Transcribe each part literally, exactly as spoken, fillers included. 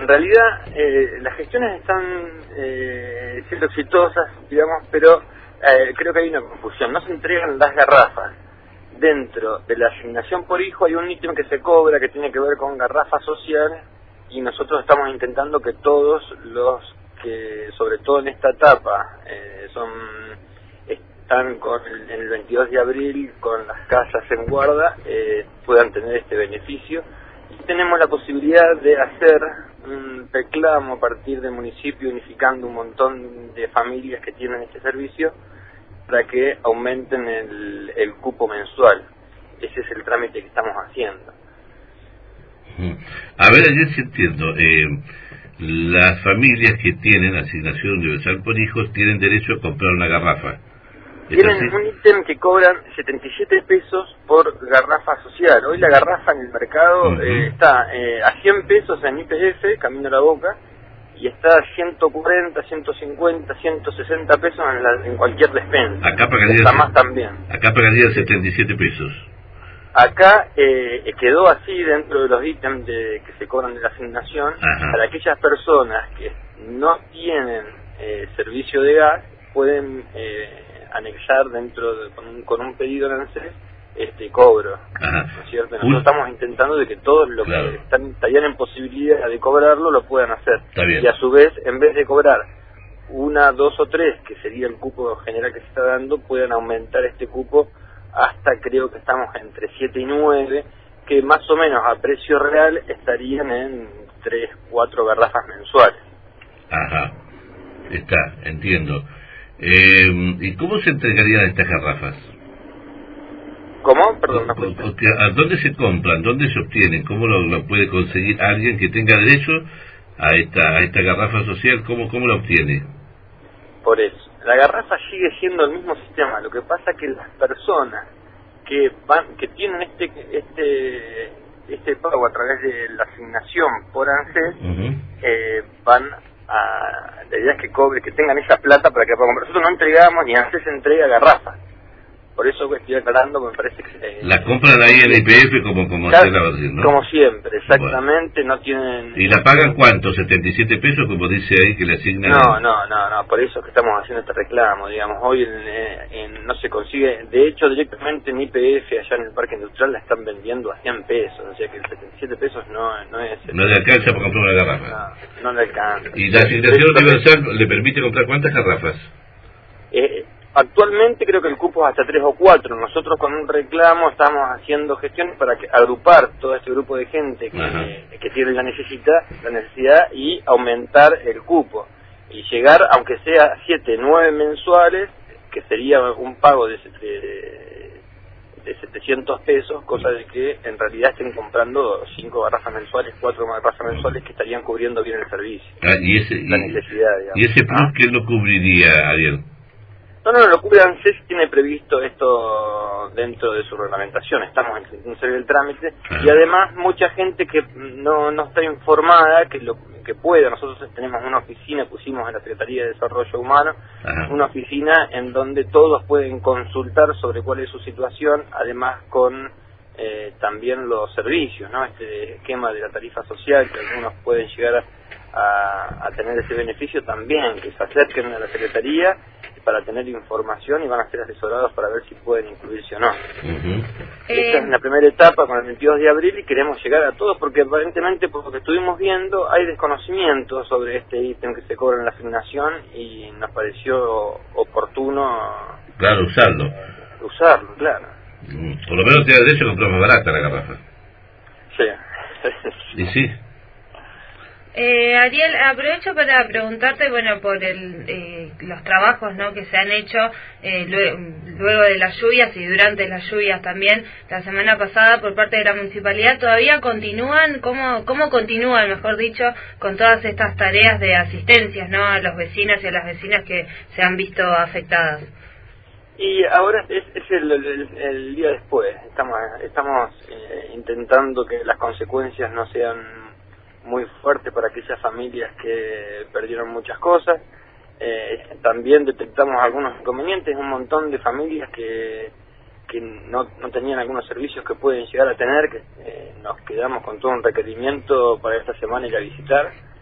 en realidad eh, las gestiones están eh, siendo exitosas, digamos, pero eh, creo que hay una confusión. No se entregan las garrafas. Dentro de la asignación por hijo hay un ítem que se cobra que tiene que ver con garrafa social y nosotros estamos intentando que todos los que, sobre todo en esta etapa, eh, son están con el, en el veintidós de abril con las casas en guarda, eh, puedan tener este beneficio. Y tenemos la posibilidad de hacer un reclamo a partir del municipio unificando un montón de familias que tienen este servicio para que aumenten el, el cupo mensual. Ese es el trámite que estamos haciendo. A ver, ayer sí entiendo. Eh, las familias que tienen asignación universal por hijos tienen derecho a comprar una garrafa. Tienen un ítem que cobran setenta y siete pesos por garrafa social. Hoy la garrafa en el mercado uh-huh. eh, está eh, a cien pesos en I P F, Camino a la Boca, y está a ciento cuarenta, ciento cincuenta, ciento sesenta pesos en, la, en cualquier despensa. Acá pagaría, está más también. Acá pagaría setenta y siete pesos. Acá eh, quedó así dentro de los ítems de, que se cobran de la asignación. Ajá. Para aquellas personas que no tienen eh, servicio de gas, pueden eh, anexar dentro de, con, un, con un pedido en ANSES este cobro. Ajá. ¿No es cierto? Nosotros Uy. estamos intentando de que todos los claro. que están, estarían en posibilidad de cobrarlo lo puedan hacer. Y a su vez, en vez de cobrar una, dos o tres, que sería el cupo general que se está dando, puedan aumentar este cupo hasta, creo que estamos entre siete y nueve, que más o menos a precio real estarían en tres, cuatro garrafas mensuales. Ajá, está, entiendo. Eh, ¿Y cómo se entregarían estas garrafas? ¿Cómo? Perdón, no puedo. ¿A dónde se compran? ¿Dónde se obtienen? ¿Cómo lo, lo puede conseguir alguien que tenga derecho a esta a esta garrafa social? ¿Cómo, cómo la obtiene? Por eso, la garrafa sigue siendo el mismo sistema. Lo que pasa es que las personas que van que tienen este este este pago a través de la asignación por ANSES uh-huh. eh, van a... La idea es que cobre, que tengan esa plata para que puedan comprar. Nosotros no entregamos ni ANSES entrega garrafas. Por eso que estoy aclarando, me parece que... Eh, la compran ahí en I P F como como claro, usted la va a decir, ¿no? Como siempre, exactamente, bueno. No tienen... ¿Y la pagan cuánto? ¿setenta y siete pesos, como dice ahí, que le asignan? No, no, no, no, por eso es que estamos haciendo este reclamo, digamos. Hoy en, en, no se consigue... De hecho, directamente en I P F, allá en el Parque Industrial, la están vendiendo a cien pesos. O sea que el setenta y siete pesos no, no es... No le alcanza para comprar una garrafa. No, no le alcanza. ¿Y la asignación universal le permite comprar cuántas garrafas? Eh... Actualmente creo que el cupo es hasta tres o cuatro. Nosotros con un reclamo estamos haciendo gestiones para que, agrupar todo este grupo de gente que, que tiene la necesidad, la necesidad y aumentar el cupo. Y llegar, aunque sea siete, nueve mensuales, que sería un pago de, de, de setecientos pesos, cosa de que en realidad estén comprando cinco garrafas mensuales, cuatro garrafas mensuales que estarían cubriendo bien el servicio. Ah, y ese, la necesidad, digamos. ¿Y ese plus ¿Ah? quién lo cubriría, Ariel? No, no, lo cubre ANSES, tiene previsto esto dentro de su reglamentación, estamos en serio el trámite, y además mucha gente que no no está informada, que lo que pueda. Nosotros tenemos una oficina, pusimos en la Secretaría de Desarrollo Humano, Ajá. una oficina en donde todos pueden consultar sobre cuál es su situación, además con eh, también los servicios, ¿no? Este esquema de la tarifa social, que algunos pueden llegar a, a, a tener ese beneficio también, que se acerquen a la Secretaría para tener información y van a ser asesorados para ver si pueden incluirse o no. Uh-huh. Esta eh... es la primera etapa con el veintidós de abril y queremos llegar a todos porque aparentemente, por lo que estuvimos viendo, hay desconocimiento sobre este ítem que se cobra en la asignación y nos pareció oportuno... Claro, usarlo. Usarlo, claro. Mm, por lo menos tiene derecho a comprar más barata la garrafa. Sí. ¿Y sí? Eh, Ariel, aprovecho para preguntarte, bueno, por el, eh, los trabajos, ¿no?, que se han hecho eh, luego, luego de las lluvias y durante las lluvias también la semana pasada por parte de la municipalidad. ¿Todavía continúan? ¿Cómo, cómo continúan, mejor dicho, con todas estas tareas de asistencias, ¿no?, a los vecinos y a las vecinas que se han visto afectadas? Y ahora es, es el, el, el día después. Estamos, estamos eh, intentando que las consecuencias no sean muy fuerte para aquellas familias que perdieron muchas cosas. Eh, también detectamos algunos inconvenientes, un montón de familias que, que no, no tenían algunos servicios que pueden llegar a tener, que eh, nos quedamos con todo un requerimiento para esta semana ir a visitar.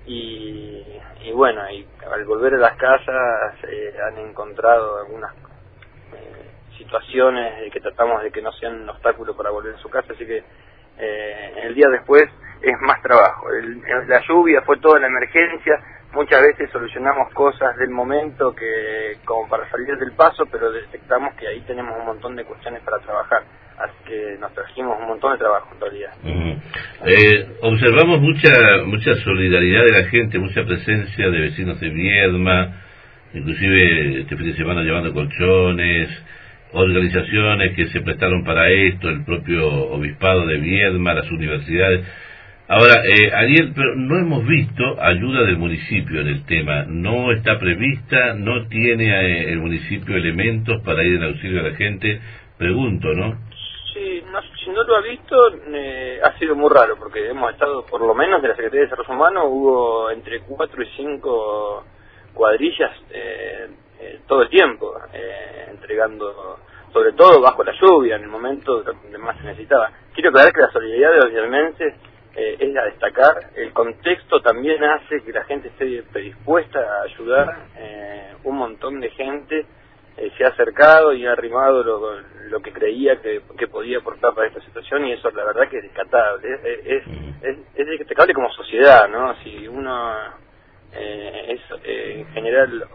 y, y bueno, y al volver a las casas eh, han encontrado algunas eh, situaciones que tratamos de que no sean un obstáculo para volver a su casa, así que eh, el día después es más trabajo. El, la lluvia fue toda la emergencia, muchas veces solucionamos cosas del momento que como para salir del paso, pero detectamos que ahí tenemos un montón de cuestiones para trabajar, así que nos trajimos un montón de trabajo en realidad. Uh-huh. eh, observamos mucha mucha solidaridad de la gente, mucha presencia de vecinos de Viedma, inclusive este fin de semana llevando colchones, organizaciones que se prestaron para esto, el propio obispado de Viedma, las universidades. Ahora, eh, Ariel, pero no hemos visto ayuda del municipio en el tema, no está prevista, no tiene eh, el municipio elementos para ir en auxilio a la gente, pregunto, ¿no? Sí, no, si no lo ha visto, eh, ha sido muy raro, porque hemos estado, por lo menos de la Secretaría de Desarrollo Humano, hubo entre cuatro y cinco cuadrillas eh, eh, todo el tiempo, eh, entregando, sobre todo bajo la lluvia, en el momento donde más se necesitaba. Quiero aclarar que la solidaridad de los viedmenses eh, es a destacar, el contexto también hace que la gente esté predispuesta a ayudar, eh, un montón de gente eh, se ha acercado y ha arrimado lo, lo que creía que, que podía aportar para esta situación, y eso la verdad que es destacable, es, es, es, es destacable como sociedad, ¿no? Si uno eh, es eh, en general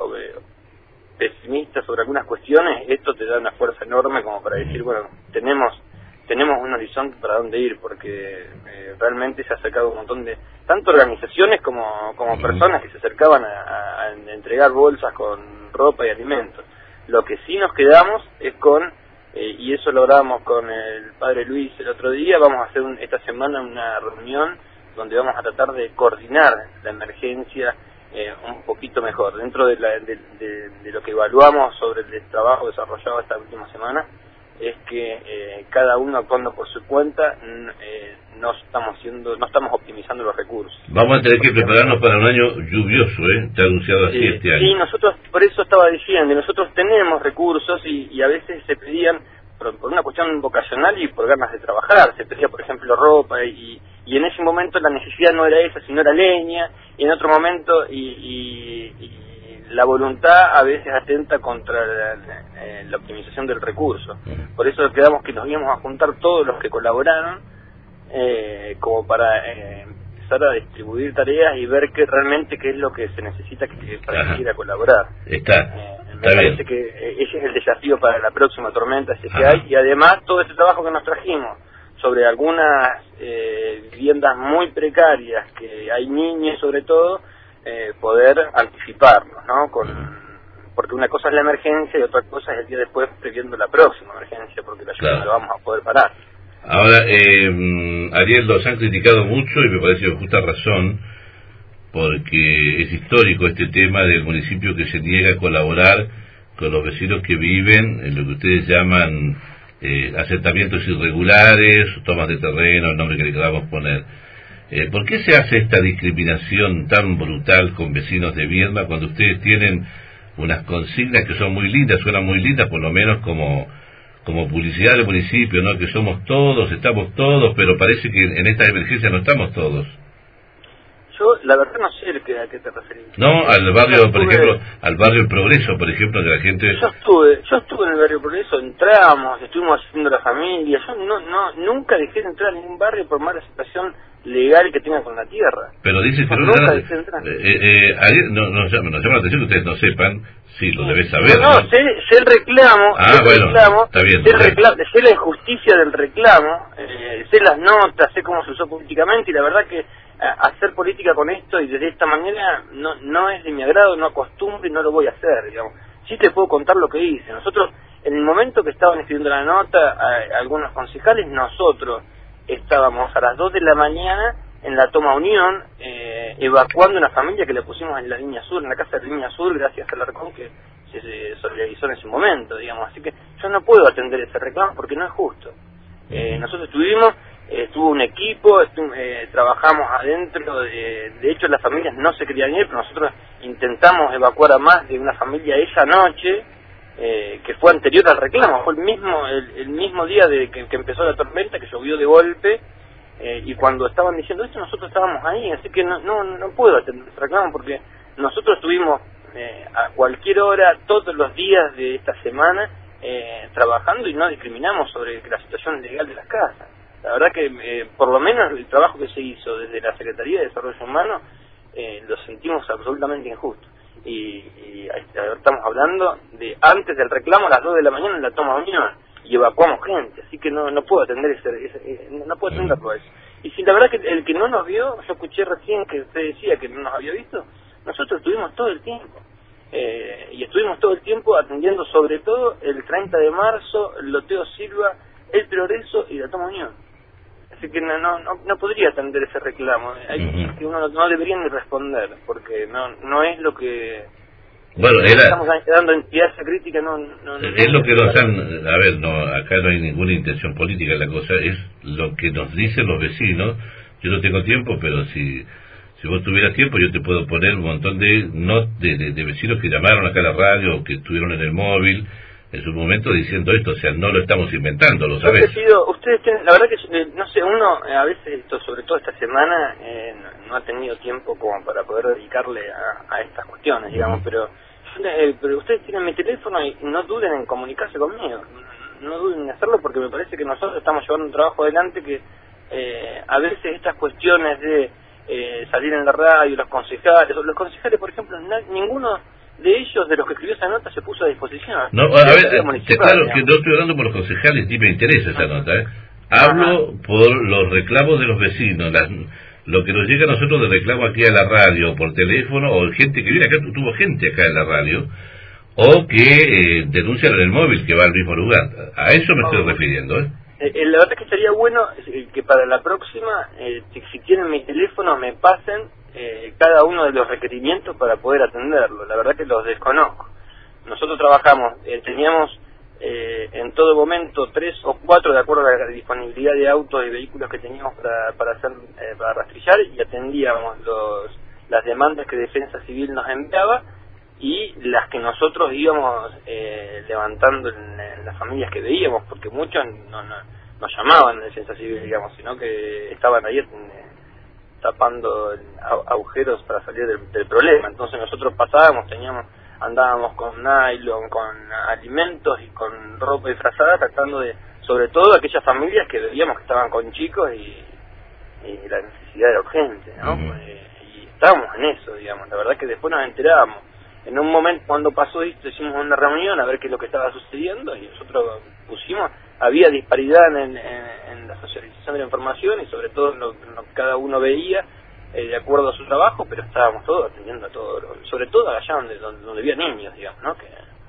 pesimista sobre algunas cuestiones, esto te da una fuerza enorme como para decir, bueno, tenemos tenemos un horizonte para dónde ir, porque eh, realmente se ha acercado un montón de, tanto organizaciones como, como personas que se acercaban a, a, a entregar bolsas con ropa y alimentos. Lo que sí nos quedamos es con, eh, y eso lo hablamos con el padre Luis el otro día, vamos a hacer un, esta semana una reunión donde vamos a tratar de coordinar la emergencia eh, un poquito mejor. Dentro de, la, de, de, de lo que evaluamos sobre el trabajo desarrollado esta última semana, es que eh, cada uno actuando por su cuenta eh, no estamos siendo, no estamos optimizando los recursos. Vamos a tener que prepararnos para un año lluvioso, ¿eh? Está anunciado así eh, este año. Sí, nosotros, por eso estaba diciendo, nosotros tenemos recursos y, y a veces se pedían por, por una cuestión vocacional y por ganas de trabajar. Se pedía, por ejemplo, ropa y, y en ese momento la necesidad no era esa, sino era leña, y en otro momento y, y, y la voluntad a veces atenta contra la, la, la optimización del recurso. Por eso quedamos que nos íbamos a juntar todos los que colaboraron eh, como para eh, empezar a distribuir tareas y ver qué realmente qué es lo que se necesita que, para Ajá. que quiera colaborar. Está, eh, me está parece bien. que eh, ese es el desafío para la próxima tormenta si es que hay, y además todo este trabajo que nos trajimos sobre algunas eh, viviendas muy precarias, que hay niños sobre todo, Eh, poder anticiparnos, ¿no? Con, porque una cosa es la emergencia y otra cosa es el día después previendo la próxima emergencia, porque la lluvia claro. no la vamos a poder parar. Ahora, eh, Ariel, los han criticado mucho y me parece con justa razón, porque es histórico este tema del municipio que se niega a colaborar con los vecinos que viven en lo que ustedes llaman eh, asentamientos irregulares, tomas de terreno, el nombre que le queramos poner. Eh, ¿Por qué se hace esta discriminación tan brutal con vecinos de Viedma cuando ustedes tienen unas consignas que son muy lindas, suenan muy lindas, por lo menos como como publicidad del municipio, ¿no? Que somos todos, estamos todos, pero parece que en esta emergencia no estamos todos? Yo, la verdad, no sé a qué te referís. No, al barrio, estuve, por ejemplo, al barrio El Progreso, por ejemplo, que la gente... Yo estuve, yo estuve en el barrio Progreso, entramos, estuvimos haciendo la familia, yo no, no, nunca dejé de entrar a ningún barrio por mala situación legal que tenga con la tierra. Pero dice que no, nunca dejé de entrar. Eh, eh, ayer, no, no, nos llama la atención que ustedes no sepan, sí, lo debes saber. No, no, ¿no? Sé, sé el reclamo, ah, sé el bueno, reclamo, está bien, sé, el reclamo sé la injusticia del reclamo, eh, sé las notas, sé cómo se usó políticamente, y la verdad que hacer política con esto y de esta manera no no es de mi agrado, no acostumbro y no lo voy a hacer, digamos. Sí te puedo contar lo que hice. Nosotros, en el momento que estaban escribiendo la nota, a, a algunos concejales, nosotros estábamos a las dos de la mañana en la Toma Unión, eh, evacuando una familia que le pusimos en la Línea Sur, en la casa de la Línea Sur, gracias al Arcón que se, se solidarizó en ese momento, digamos. Así que yo no puedo atender ese reclamo porque no es justo. Eh, nosotros estuvimos... Estuvo un equipo, estuvo, eh, trabajamos adentro, de, de hecho las familias no se querían ir, pero nosotros intentamos evacuar a más de una familia esa noche, eh, que fue anterior al reclamo, fue el mismo el, el mismo día de que, que empezó la tormenta, que llovió de golpe, eh, y cuando estaban diciendo esto nosotros estábamos ahí, así que no no, no puedo atender ese reclamo porque nosotros estuvimos eh, a cualquier hora, todos los días de esta semana, eh, trabajando y no discriminamos sobre la situación legal de las casas. La verdad que eh, por lo menos el trabajo que se hizo desde la Secretaría de Desarrollo Humano eh, lo sentimos absolutamente injusto. Y, y estamos hablando de antes del reclamo a las dos de la mañana en la toma de unión y evacuamos gente, así que no no puedo atender ese, ese no puedo atenderlo a eso. Y si la verdad que el que no nos vio, yo escuché recién que usted decía que no nos había visto, nosotros estuvimos todo el tiempo. Eh, y estuvimos todo el tiempo atendiendo sobre todo el treinta de marzo, el Loteo Silva, el Progreso y la Toma Unión. Así que no no no, no podría atender ese reclamo. Hay cosas que uno no debería ni responder, porque no no es lo que... Bueno, era... Estamos dando entidad esa crítica, no... no, no es lo que nos han... A ver, no acá no hay ninguna intención política, la cosa es lo que nos dicen los vecinos. Yo no tengo tiempo, pero si... Si vos tuvieras tiempo, yo te puedo poner un montón de, no, de, de, de vecinos que llamaron acá a la radio o que estuvieron en el móvil en su momento diciendo esto, o sea, no lo estamos inventando, lo sabés. Pido, ustedes tienen, la verdad que, no sé, uno a veces, esto, sobre todo esta semana, eh, no, no ha tenido tiempo como para poder dedicarle a, a estas cuestiones, digamos, uh-huh. pero, eh, pero ustedes tienen mi teléfono y no duden en comunicarse conmigo, no duden en hacerlo porque me parece que nosotros estamos llevando un trabajo adelante que eh, a veces estas cuestiones de Eh, salir en la radio, los concejales, los concejales, por ejemplo, na, ninguno de ellos, de los que escribió esa nota, se puso a disposición. No, a ver, te claro digamos. que no estoy hablando por los concejales, ni me interesa esa nota, ¿eh? Hablo Ajá. por los reclamos de los vecinos, las, lo que nos llega a nosotros de reclamo aquí a la radio, por teléfono, o gente que viene acá, tuvo gente acá en la radio, o que eh, denuncian en el móvil que va al mismo lugar. A eso me estoy refiriendo, ¿eh? Eh, la verdad es que sería bueno eh, que para la próxima, eh, si, si tienen mi teléfono, me pasen eh, cada uno de los requerimientos para poder atenderlo. La verdad que los desconozco. Nosotros trabajamos, eh, teníamos eh, en todo momento tres o cuatro, de acuerdo a la disponibilidad de autos y vehículos que teníamos para, para, hacer, eh, para rastrillar, y atendíamos los, las demandas que Defensa Civil nos enviaba y las que nosotros íbamos eh, levantando en, en las familias que veíamos, porque muchos no, no, no llamaban de Defensa Civil, digamos, sino que estaban ahí eh, tapando agujeros para salir del, del problema. Entonces nosotros pasábamos, teníamos, andábamos con nylon, con alimentos y con ropa disfrazada, tratando de, sobre todo aquellas familias que veíamos que estaban con chicos y, y la necesidad era urgente, ¿no? Uh-huh. eh, y estábamos en eso, digamos. La verdad que después nos enterábamos. En un momento cuando pasó esto hicimos una reunión a ver qué es lo que estaba sucediendo y nosotros pusimos, había disparidad en, en, en la socialización de la información y sobre todo en lo, en lo que cada uno veía eh, de acuerdo a su trabajo, pero estábamos todos atendiendo a todo, sobre todo allá donde, donde, donde había niños, digamos, ¿no? Que,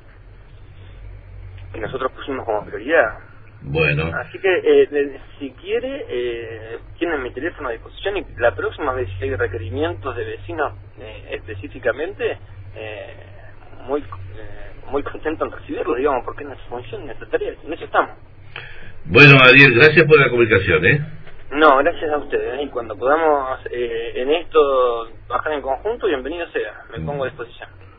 que nosotros pusimos como prioridad. Bueno. Así que, eh, si quiere, eh, tienen mi teléfono a disposición y la próxima vez si hay requerimientos de vecinos eh, específicamente, eh, muy eh, muy contento en recibirlo, digamos, porque es nuestra función, nuestra tarea, en eso estamos. Bueno, Ariel, gracias por la comunicación, ¿eh? No, gracias a ustedes, ¿eh? Y cuando podamos eh, en esto trabajar en conjunto, bienvenido sea, me pongo a disposición.